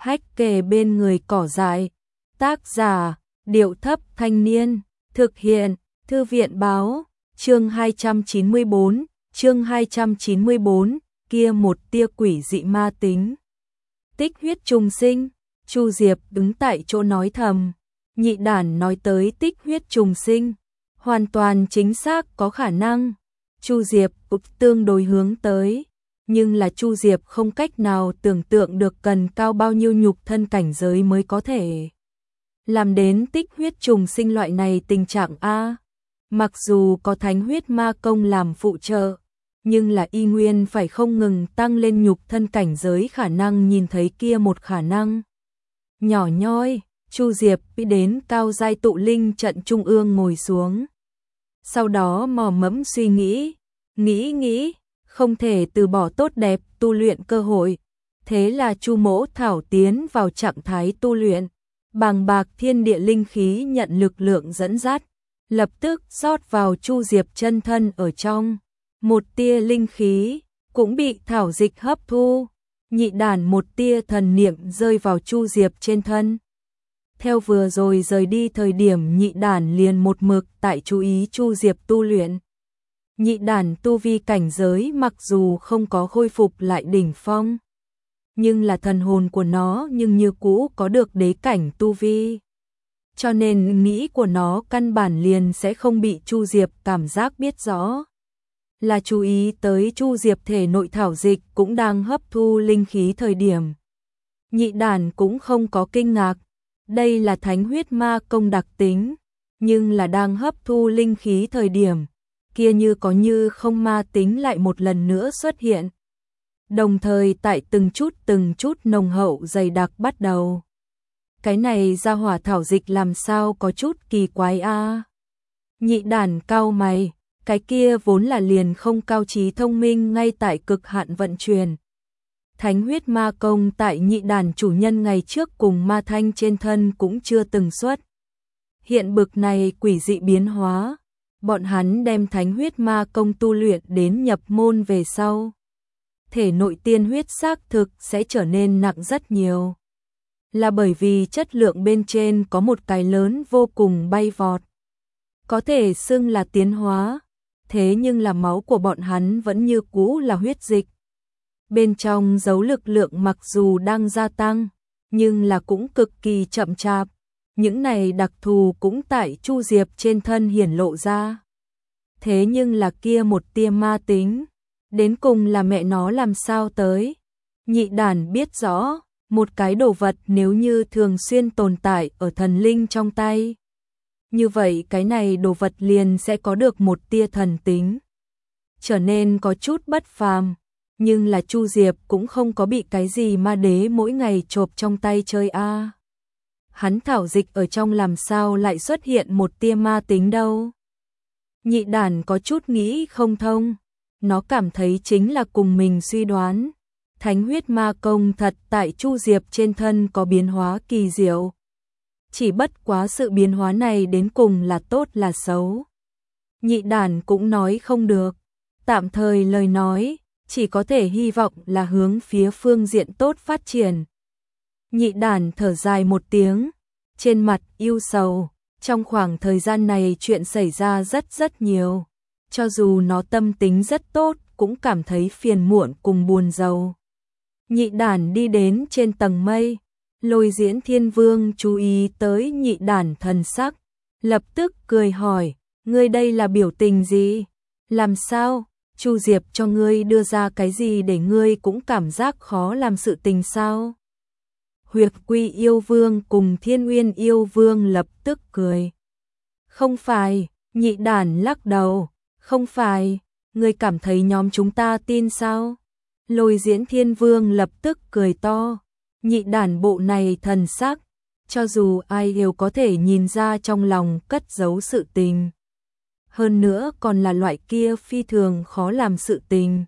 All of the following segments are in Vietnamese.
hách kề bên người cỏ dại. Tác giả, Điệu Thấp Thanh Niên. Thực hiện, Thư viện Báo. Chương 294, kia một tia quỷ dị ma tính. Tích huyết trùng sinh. Chu Diệp đứng tại chỗ nói thầm. Nhị đản nói tới tích huyết trùng sinh, hoàn toàn chính xác có khả năng. Chu Diệp cũng tương đối hướng tới, nhưng là Chu Diệp không cách nào tưởng tượng được cần cao bao nhiêu nhục thân cảnh giới mới có thể làm đến tích huyết trùng sinh loại này tình trạng a. Mặc dù có thánh huyết ma công làm phụ trợ, nhưng là y nguyên phải không ngừng tăng lên nhục thân cảnh giới khả năng nhìn thấy kia một khả năng. Nhỏ nhoi, Chu Diệp đi đến cao giai tụ linh trận trung ương ngồi xuống. Sau đó mò mẫm suy nghĩ, không thể từ bỏ tốt đẹp tu luyện cơ hội. Thế là Chu Mỗ Thảo tiến vào trạng thái tu luyện, bàng bạc thiên địa linh khí nhận lực lượng dẫn dắt, lập tức rót vào Chu Diệp chân thân ở trong. Một tia linh khí cũng bị thảo dịch hấp thu. Nhị đản một tia thần niệm rơi vào Chu Diệp trên thân. Theo vừa rồi rời đi thời điểm nhị đản liền một mực tại chú ý Chu Diệp tu luyện. Nhị đản tu vi cảnh giới mặc dù không có khôi phục lại đỉnh phong, nhưng là thần hồn của nó nhưng như cũ có được đế cảnh tu vi. Cho nên nghĩ của nó căn bản liền sẽ không bị Chu Diệp cảm giác biết rõ. Là chú ý tới Chu Diệp thể nội thảo dịch cũng đang hấp thu linh khí thời điểm. Nhị đản cũng không có kinh ngạc, đây là thánh huyết ma công đặc tính, nhưng là đang hấp thu linh khí thời điểm, kia như có như không ma tính lại một lần nữa xuất hiện. Đồng thời tại từng chút nồng hậu dày đặc bắt đầu. Cái này ra hỏa thảo dịch làm sao có chút kỳ quái a. Nhị đản cau mày. Cái kia vốn là liền không cao trí thông minh ngay tại cực hạn vận chuyển. Thánh huyết ma công tại nhị đàn chủ nhân ngày trước cùng ma thanh trên thân cũng chưa từng xuất. Hiện bực này quỷ dị biến hóa, bọn hắn đem thánh huyết ma công tu luyện đến nhập môn về sau. Thể nội tiên huyết xác thực sẽ trở nên nặng rất nhiều. Là bởi vì chất lượng bên trên có một cái lớn vô cùng bay vọt. Có thể xưng là tiến hóa. Thế nhưng là máu của bọn hắn vẫn như cũ là huyết dịch. Bên trong giấu lực lượng mặc dù đang gia tăng, nhưng là cũng cực kỳ chậm chạp. Những này đặc thù cũng tại Chu Diệp trên thân hiển lộ ra. Thế nhưng là kia một tia ma tính, đến cùng là mẹ nó làm sao tới. Nhị đản biết rõ, một cái đồ vật nếu như thường xuyên tồn tại ở thần linh trong tay, như vậy cái này đồ vật liền sẽ có được một tia thần tính, trở nên có chút bất phàm. Nhưng là Chu Diệp cũng không có bị cái gì ma đế mỗi ngày chộp trong tay chơi a. Hắn thảo dịch ở trong làm sao lại xuất hiện một tia ma tính đâu. Nhị đản có chút nghĩ không thông. Nó cảm thấy chính là cùng mình suy đoán. Thánh huyết ma công thật tại Chu Diệp trên thân có biến hóa kỳ diệu. Chỉ bất quá sự biến hóa này đến cùng là tốt là xấu. Nhị đản cũng nói không được. Tạm thời lời nói, chỉ có thể hy vọng là hướng phía phương diện tốt phát triển. Nhị đản thở dài một tiếng, trên mặt ưu sầu. Trong khoảng thời gian này chuyện xảy ra rất nhiều. Cho dù nó tâm tính rất tốt, cũng cảm thấy phiền muộn cùng buồn rầu. Nhị đản đi đến trên tầng mây. Lôi Diễn Thiên Vương chú ý tới nhị đản thần sắc, lập tức cười hỏi, ngươi đây là biểu tình gì? Làm sao? Chu Diệp cho ngươi đưa ra cái gì để ngươi cũng cảm giác khó làm sự tình sao? Huyệt Quy Yêu Vương cùng Thiên Uyên Yêu Vương lập tức cười. Không phải, nhị đản lắc đầu, không phải, ngươi cảm thấy nhóm chúng ta tin sao? Lôi Diễn Thiên Vương lập tức cười to. Nhị đản bộ này thần sắc, cho dù ai đều có thể nhìn ra trong lòng cất giấu sự tình. Hơn nữa còn là loại kia phi thường khó làm sự tình.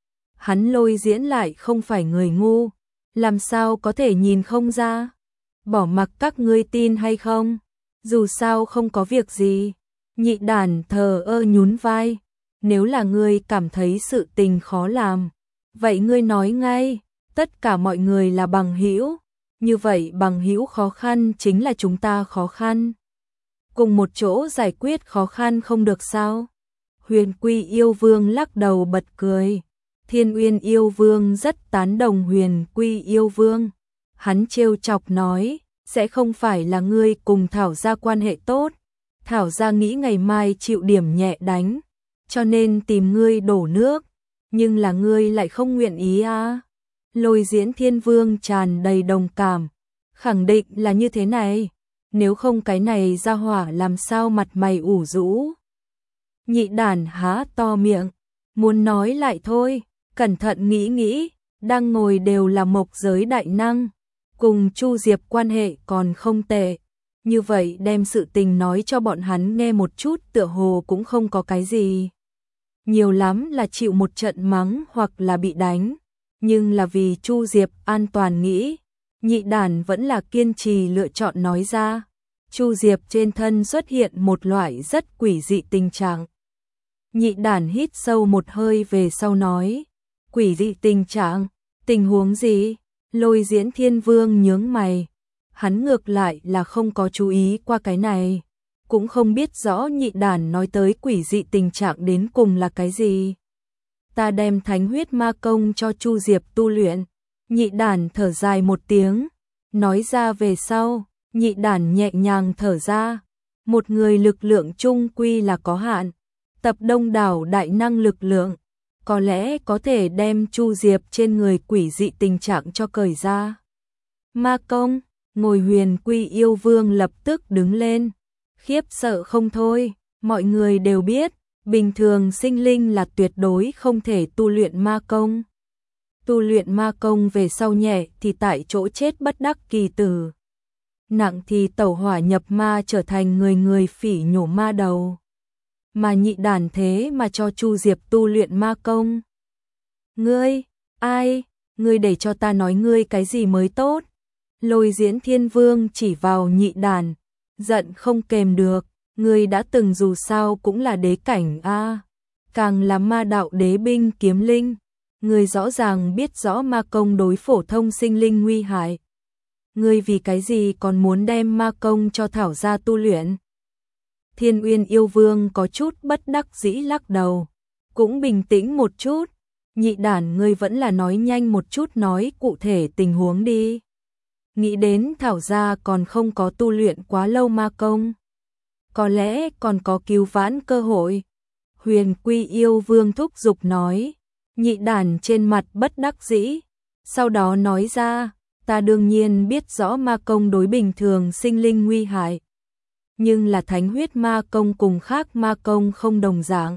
Hắn Lôi Diễn lại không phải người ngu, làm sao có thể nhìn không ra. Bỏ mặc các ngươi tin hay không, dù sao không có việc gì. Nhị đản thờ ơ nhún vai, nếu là ngươi cảm thấy sự tình khó làm, vậy ngươi nói ngay. Tất cả mọi người là bằng hữu, như vậy bằng hữu khó khăn chính là chúng ta khó khăn. Cùng một chỗ giải quyết khó khăn không được sao? Huyền Quy yêu vương lắc đầu bật cười. Thiên Uyên yêu vương rất tán đồng Huyền Quy yêu vương. Hắn trêu chọc nói, sẽ không phải là ngươi cùng Thảo gia quan hệ tốt. Thảo gia nghĩ ngày mai chịu điểm nhẹ đánh, cho nên tìm ngươi đổ nước, nhưng là ngươi lại không nguyện ý à? Lôi Diễn Thiên Vương tràn đầy đồng cảm, khẳng định là như thế này, nếu không cái này ra hỏa làm sao mặt mày ủ rũ. Nhị đàn há to miệng, muốn nói lại thôi, cẩn thận nghĩ nghĩ, đang ngồi đều là mộc giới đại năng, cùng Chu Diệp quan hệ còn không tệ. Như vậy đem sự tình nói cho bọn hắn nghe một chút tựa hồ cũng không có cái gì. Nhiều lắm là chịu một trận mắng hoặc là bị đánh. Nhưng là vì Chu Diệp an toàn nghĩ, nhị đàn vẫn là kiên trì lựa chọn nói ra. Chu Diệp trên thân xuất hiện một loại rất quỷ dị tình trạng. Nhị đàn hít sâu một hơi về sau nói, quỷ dị tình trạng, tình huống gì? Lôi Diễn Thiên Vương nhướng mày. Hắn ngược lại là không có chú ý qua cái này, cũng không biết rõ nhị đàn nói tới quỷ dị tình trạng đến cùng là cái gì. Ta đem thánh huyết ma công cho Chu Diệp tu luyện. Nhị đàn thở dài một tiếng, nói ra về sau, nhị đàn nhẹ nhàng thở ra. Một người lực lượng chung quy là có hạn, tập đông đảo đại năng lực lượng, có lẽ có thể đem Chu Diệp trên người quỷ dị tình trạng cho cởi ra. Ma công, ngồi Huyền Quy yêu vương lập tức đứng lên, khiếp sợ không thôi, mọi người đều biết, bình thường sinh linh là tuyệt đối không thể tu luyện ma công. Tu luyện ma công về sau nhẹ thì tại chỗ chết bất đắc kỳ tử. Nặng thì tẩu hỏa nhập ma trở thành người người phỉ nhổ ma đầu. Mà nhị đàn thế mà cho Chu Diệp tu luyện ma công. Ngươi, ai, ngươi để cho ta nói ngươi cái gì mới tốt. Lôi Diễn Thiên Vương chỉ vào nhị đàn, giận không kềm được, ngươi đã từng dù sao cũng là đế cảnh a, càng là ma đạo đế binh kiếm linh, ngươi rõ ràng biết rõ ma công đối phổ thông sinh linh nguy hại. Ngươi vì cái gì còn muốn đem ma công cho Thảo gia tu luyện? Thiên Uyên yêu vương có chút bất đắc dĩ lắc đầu, cũng bình tĩnh một chút, nhị đàn ngươi vẫn là nói nhanh một chút, nói cụ thể tình huống đi. Nghĩ đến Thảo gia còn không có tu luyện quá lâu ma công, có lẽ còn có cứu vãn cơ hội. Huyền Quy yêu vương thúc giục nói, nhị đàn trên mặt bất đắc dĩ, sau đó nói ra, ta đương nhiên biết rõ ma công đối bình thường sinh linh nguy hại, nhưng là thánh huyết ma công cùng khác ma công không đồng dạng.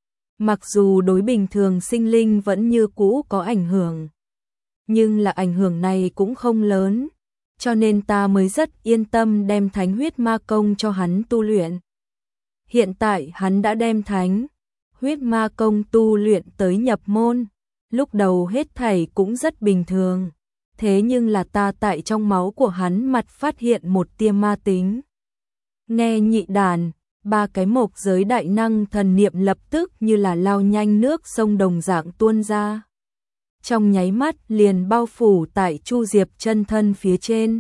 Mặc dù đối bình thường sinh linh vẫn như cũ có ảnh hưởng, nhưng là ảnh hưởng này cũng không lớn, cho nên ta mới rất yên tâm đem thánh huyết ma công cho hắn tu luyện. Hiện tại hắn đã đem thánh huyết ma công tu luyện tới nhập môn, lúc đầu hết thảy cũng rất bình thường, thế nhưng là ta tại trong máu của hắn mặt phát hiện một tia ma tính. Nghe nhị đàn, ba cái mộc giới đại năng thần niệm lập tức như là lao nhanh nước sông đồng dạng tuôn ra. Trong nháy mắt liền bao phủ tại Chu Diệp chân thân phía trên.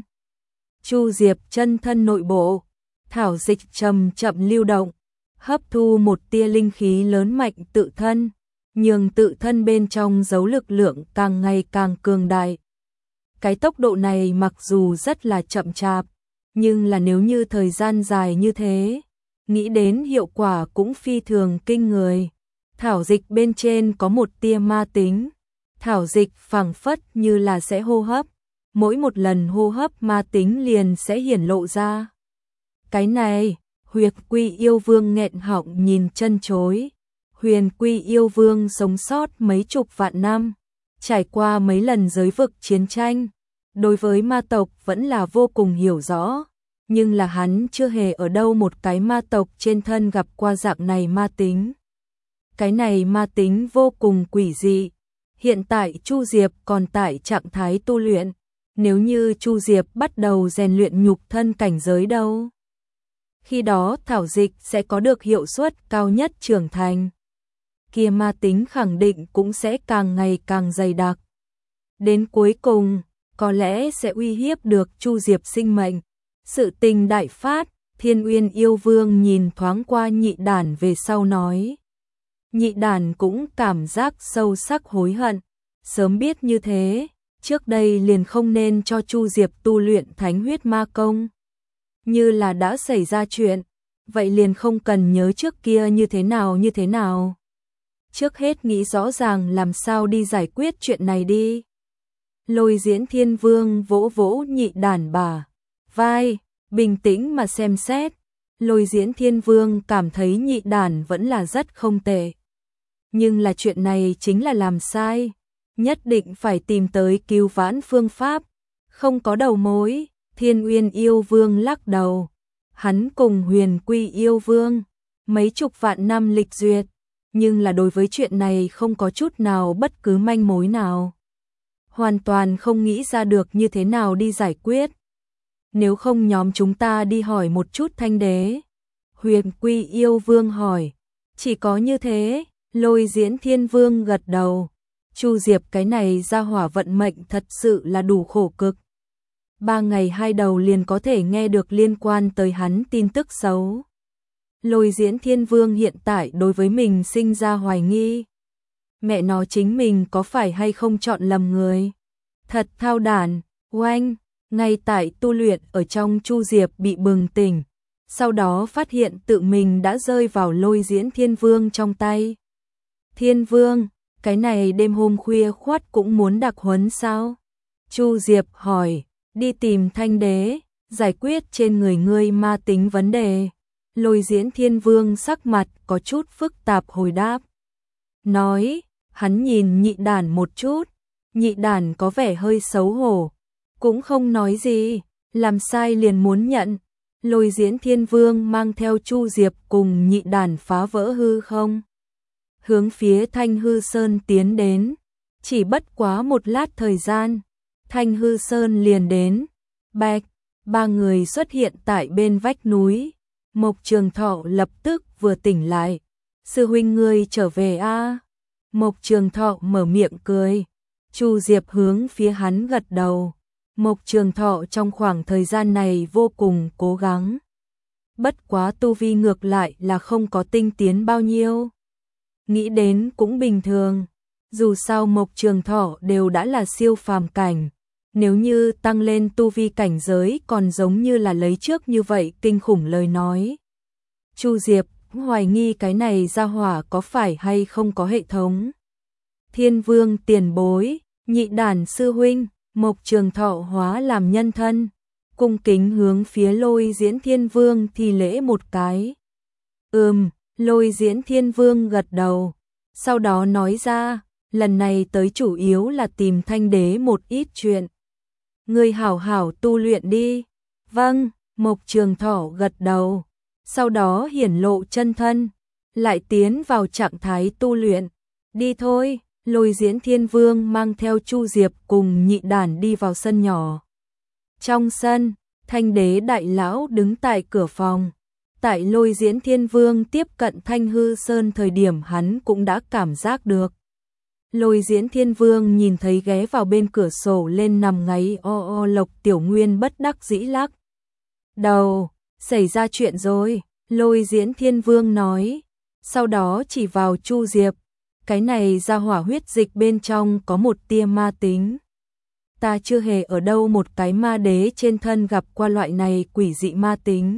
Chu Diệp chân thân nội bộ, thảo dịch chậm chậm lưu động, hấp thu một tia linh khí lớn mạnh tự thân, nhường tự thân bên trong giấu lực lượng càng ngày càng cường đại. Cái tốc độ này mặc dù rất là chậm chạp, nhưng là nếu như thời gian dài như thế, nghĩ đến hiệu quả cũng phi thường kinh người. Thảo dịch bên trên có một tia ma tính, thảo dịch phảng phất như là sẽ hô hấp, mỗi một lần hô hấp ma tính liền sẽ hiển lộ ra. Cái này, Huyền Quy yêu vương nghẹn họng nhìn chân chối. Huyền Quy yêu vương sống sót mấy chục vạn năm, trải qua mấy lần giới vực chiến tranh, đối với ma tộc vẫn là vô cùng hiểu rõ, nhưng là hắn chưa hề ở đâu một cái ma tộc trên thân gặp qua dạng này ma tính. Cái này ma tính vô cùng quỷ dị. Hiện tại Chu Diệp còn tại trạng thái tu luyện, nếu như Chu Diệp bắt đầu rèn luyện nhục thân cảnh giới đâu, khi đó thảo dịch sẽ có được hiệu suất cao nhất trưởng thành. Kia ma tính khẳng định cũng sẽ càng ngày càng dày đặc. Đến cuối cùng, có lẽ sẽ uy hiếp được Chu Diệp sinh mệnh. Sự tình đại phát, Thiên Uyên yêu vương nhìn thoáng qua Nhị Đản về sau nói. Nhị Đản cũng cảm giác sâu sắc hối hận, sớm biết như thế, trước đây liền không nên cho Chu Diệp tu luyện Thánh Huyết Ma Công. Như là đã xảy ra chuyện, vậy liền không cần nhớ trước kia như thế nào. Trước hết nghĩ rõ ràng làm sao đi giải quyết chuyện này đi. Lôi Diễn Thiên Vương vỗ vỗ Nhị Đản bả vai, bình tĩnh mà xem xét. Lôi Diễn Thiên Vương cảm thấy Nhị Đản vẫn là rất không tệ. Nhưng là chuyện này chính là làm sai, nhất định phải tìm tới cứu vãn phương pháp, không có đầu mối. Thiên Uyên yêu vương lắc đầu, hắn cùng Huyền Quy yêu vương mấy chục vạn năm lịch duyệt, nhưng là đối với chuyện này không có chút nào bất cứ manh mối nào. Hoàn toàn không nghĩ ra được như thế nào đi giải quyết. Nếu không nhóm chúng ta đi hỏi một chút Thanh Đế. Huyền Quy yêu vương hỏi. Chỉ có như thế, Lôi Diễn Thiên Vương gật đầu. Chu Diệp cái này ra hỏa vận mệnh thật sự là đủ khổ cực. 3 ngày 2 đầu liền có thể nghe được liên quan tới hắn tin tức xấu. Lôi Diễn Thiên Vương hiện tại đối với mình sinh ra hoài nghi. Mẹ nó chính mình có phải hay không chọn lầm người. Thật thao đản, oanh, ngay tại tu luyện ở trong Chu Diệp bị bừng tỉnh. Sau đó phát hiện tự mình đã rơi vào Lôi Diễn Thiên Vương trong tay. Thiên Vương, cái này đêm hôm khuya khoắt cũng muốn đặc huấn sao? Chu Diệp hỏi, đi tìm Thanh Đế, giải quyết trên người ngươi ma tính vấn đề. Lôi Diễn Thiên Vương sắc mặt có chút phức tạp hồi đáp. Nói, hắn nhìn Nhị Đản một chút, Nhị Đản có vẻ hơi xấu hổ, cũng không nói gì, làm sai liền muốn nhận. Lôi Diễn Thiên Vương mang theo Chu Diệp cùng Nhị Đản phá vỡ hư không, hướng phía Thanh Hư Sơn tiến đến. Chỉ bất quá một lát thời gian, Thanh Hư Sơn liền đến. Bạch, 3 người xuất hiện tại bên vách núi. Mộc Trường Thọ lập tức vừa tỉnh lại. Sư huynh ngươi trở về a? Mộc Trường Thọ mở miệng cười. Chu Diệp hướng phía hắn gật đầu. Mộc Trường Thọ trong khoảng thời gian này vô cùng cố gắng. Bất quá tu vi ngược lại là không có tinh tiến bao nhiêu. Nghĩ đến cũng bình thường. Dù sao Mộc Trường Thọ đều đã là siêu phàm cảnh. Nếu như tăng lên tu vi cảnh giới còn giống như là lấy trước như vậy kinh khủng lời nói. Chu Diệp hoài nghi cái này ra hỏa có phải hay không có hệ thống. Thiên Vương tiền bối, Nhị Đản sư huynh, Mộc Trường Thọ hóa làm nhân thân, cung kính hướng phía Lôi Diễn Thiên Vương thi lễ một cái. Lôi Diễn Thiên Vương gật đầu, sau đó nói ra, lần này tới chủ yếu là tìm Thanh Đế một ít chuyện. Ngươi hảo hảo tu luyện đi. Vâng, Mộc Trường Thọ gật đầu, sau đó hiển lộ chân thân, lại tiến vào trạng thái tu luyện. Đi thôi. Lôi Diễn Thiên Vương mang theo Chu Diệp cùng Nhị Đản đi vào sân nhỏ. Trong sân, Thanh Đế đại lão đứng tại cửa phòng. Tại Lôi Diễn Thiên Vương tiếp cận Thanh Hư Sơn thời điểm hắn cũng đã cảm giác được. Lôi Diễn Thiên Vương nhìn thấy ghé vào bên cửa sổ lên nằm ngáy Lộc Tiểu Nguyên bất đắc dĩ lắc đầu. Xảy ra chuyện rồi, Lôi Diễn Thiên Vương nói. Sau đó chỉ vào Chu Diệp. Cái này ra hỏa huyết dịch bên trong có một tia ma tính. Ta chưa hề ở đâu một cái ma đế trên thân gặp qua loại này quỷ dị ma tính.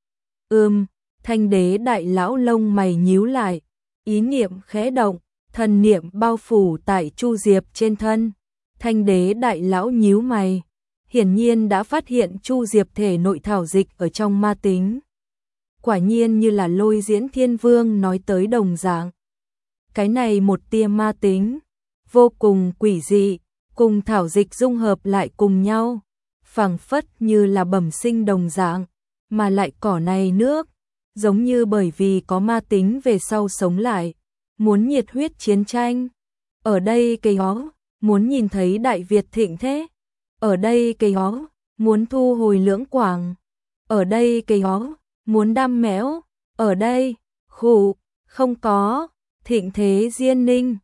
Thanh Đế đại lão lông mày nhíu lại, ý niệm khẽ động, thần niệm bao phủ tại Chu Diệp trên thân. Thanh Đế đại lão nhíu mày, hiển nhiên đã phát hiện Chu Diệp thể nội thảo dịch ở trong ma tính. Quả nhiên như là Lôi Diễn Thiên Vương nói tới đồng dạng. Cái này một tia ma tính, vô cùng quỷ dị, cùng thảo dịch dung hợp lại cùng nhau, phảng phất như là bẩm sinh đồng dạng, mà lại cỏ này nước, giống như bởi vì có ma tính về sau sống lại, muốn nhiệt huyết chiến tranh. Ở đây cây ó, muốn nhìn thấy Đại Việt thịnh thế. Ở đây cây ó, muốn thu hồi Lưỡng Quảng. Ở đây cây ó, muốn đam mẽo. Ở đây, khụ, không có. Thịnh thế Diên Ninh,